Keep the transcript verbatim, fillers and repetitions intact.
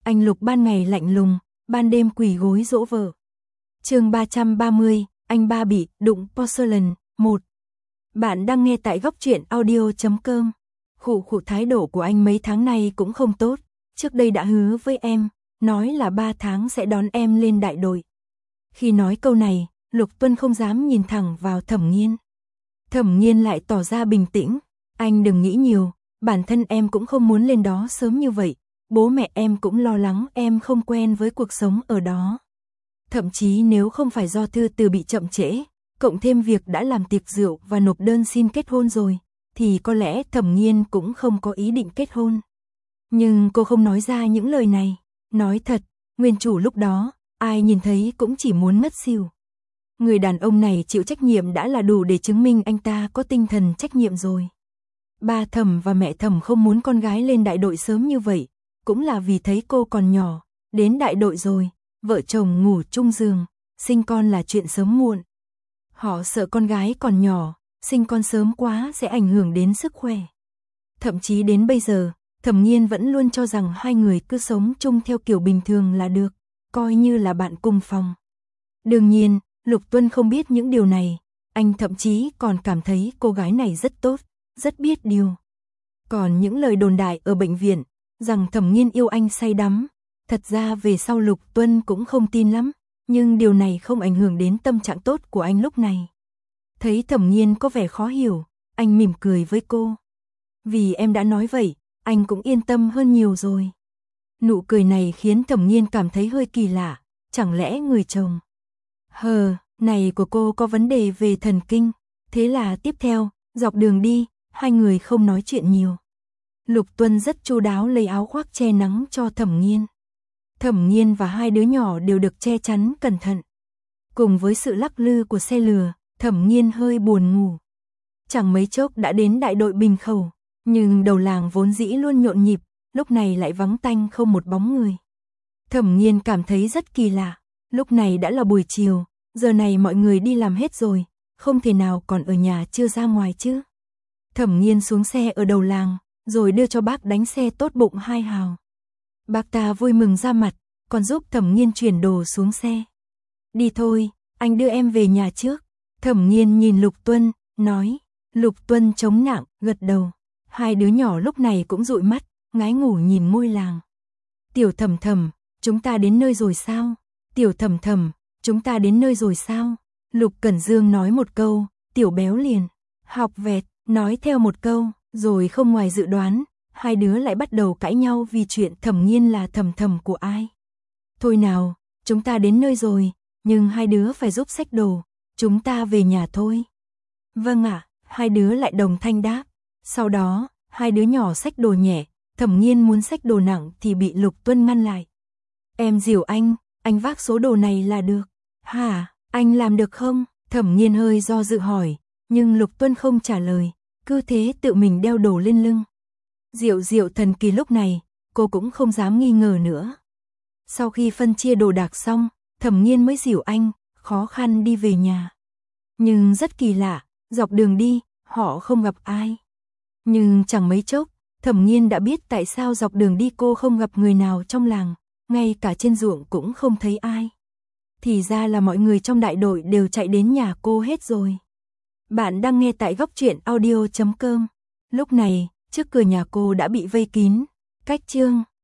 anh Lục ban ngày lạnh lùng, ban đêm quỳ gối dỗ vợ. Chương ba trăm ba mươi, anh ba bị đụng porcelain, một. Bạn đang nghe tại góc truyện audio chấm com. Khụ khụ thái độ của anh mấy tháng nay cũng không tốt, trước đây đã hứa với em, nói là ba tháng sẽ đón em lên đại đội. Khi nói câu này, Lục Tuân không dám nhìn thẳng vào Thẩm Nghiên. Thẩm Nghiên lại tỏ ra bình tĩnh, anh đừng nghĩ nhiều, bản thân em cũng không muốn lên đó sớm như vậy, bố mẹ em cũng lo lắng em không quen với cuộc sống ở đó. Thậm chí nếu không phải do thư từ bị chậm trễ, cộng thêm việc đã làm tiệc rượu và nộp đơn xin kết hôn rồi, thì có lẽ Thẩm Nghiên cũng không có ý định kết hôn. Nhưng cô không nói ra những lời này, nói thật, nguyên chủ lúc đó, ai nhìn thấy cũng chỉ muốn ngất xỉu. Người đàn ông này chịu trách nhiệm đã là đủ để chứng minh anh ta có tinh thần trách nhiệm rồi. Ba Thẩm và mẹ Thẩm không muốn con gái lên đại đội sớm như vậy, cũng là vì thấy cô còn nhỏ, đến đại đội rồi, vợ chồng ngủ chung giường, sinh con là chuyện sớm muộn. Họ sợ con gái còn nhỏ, sinh con sớm quá sẽ ảnh hưởng đến sức khỏe. Thậm chí đến bây giờ, Thẩm Nghiên vẫn luôn cho rằng hai người cứ sống chung theo kiểu bình thường là được, coi như là bạn cùng phòng. Đương nhiên, Lục Tuân không biết những điều này, anh thậm chí còn cảm thấy cô gái này rất tốt, rất biết điều. Còn những lời đồn đại ở bệnh viện, rằng Thẩm Nghiên yêu anh say đắm, thật ra về sau Lục Tuân cũng không tin lắm, nhưng điều này không ảnh hưởng đến tâm trạng tốt của anh lúc này. Thấy Thẩm Nghiên có vẻ khó hiểu, anh mỉm cười với cô. Vì em đã nói vậy, anh cũng yên tâm hơn nhiều rồi. Nụ cười này khiến Thẩm Nghiên cảm thấy hơi kỳ lạ, chẳng lẽ người chồng hờ này của cô có vấn đề về thần kinh. Thế là tiếp theo, dọc đường đi, hai người không nói chuyện nhiều. Lục Tuân rất chu đáo lấy áo khoác che nắng cho Thẩm Nghiên. Thẩm Nghiên và hai đứa nhỏ đều được che chắn cẩn thận. Cùng với sự lắc lư của xe lừa, Thẩm Nghiên hơi buồn ngủ. Chẳng mấy chốc đã đến đại đội Bình Khẩu, nhưng đầu làng vốn dĩ luôn nhộn nhịp, lúc này lại vắng tanh không một bóng người. Thẩm Nghiên cảm thấy rất kỳ lạ, lúc này đã là buổi chiều, giờ này mọi người đi làm hết rồi, không thể nào còn ở nhà chưa ra ngoài chứ. Thẩm Nghiên xuống xe ở đầu làng, rồi đưa cho bác đánh xe tốt bụng hai hào. Bác ta vui mừng ra mặt, còn giúp Thẩm Nghiên chuyển đồ xuống xe. Đi thôi, anh đưa em về nhà trước. Thẩm Nghiên nhìn Lục Tuân, nói. Lục Tuân chống nặng, gật đầu. Hai đứa nhỏ lúc này cũng dụi mắt, ngái ngủ nhìn ngôi làng. Tiểu Thẩm Thẩm, chúng ta đến nơi rồi sao? Tiểu Thẩm Thẩm, chúng ta đến nơi rồi sao? Lục Cẩn Dương nói một câu, Tiểu Béo liền học vẹt, nói theo một câu, rồi không ngoài dự đoán, hai đứa lại bắt đầu cãi nhau vì chuyện Thẩm Nghiên là Thẩm Thẩm của ai. Thôi nào, chúng ta đến nơi rồi, nhưng hai đứa phải giúp xách đồ, chúng ta về nhà thôi. Vâng ạ, hai đứa lại đồng thanh đáp. Sau đó, hai đứa nhỏ xách đồ nhẹ, Thẩm Nghiên muốn xách đồ nặng thì bị Lục Tuân ngăn lại. Em dìu anh, anh vác số đồ này là được. Hả, anh làm được không? Thẩm Nghiên hơi do dự hỏi, nhưng Lục Tuân không trả lời, cứ thế tự mình đeo đồ lên lưng. Diệu diệu thần kỳ lúc này, cô cũng không dám nghi ngờ nữa. Sau khi phân chia đồ đạc xong, Thẩm Nghiên mới dìu anh, khó khăn đi về nhà. Nhưng rất kỳ lạ, dọc đường đi, họ không gặp ai. Nhưng chẳng mấy chốc, Thẩm Nghiên đã biết tại sao dọc đường đi cô không gặp người nào trong làng, ngay cả trên ruộng cũng không thấy ai. Thì ra là mọi người trong đại đội đều chạy đến nhà cô hết rồi. Bạn đang nghe tại góc truyện audio chấm com. Lúc này, trước cửa nhà cô đã bị vây kín. Cách chương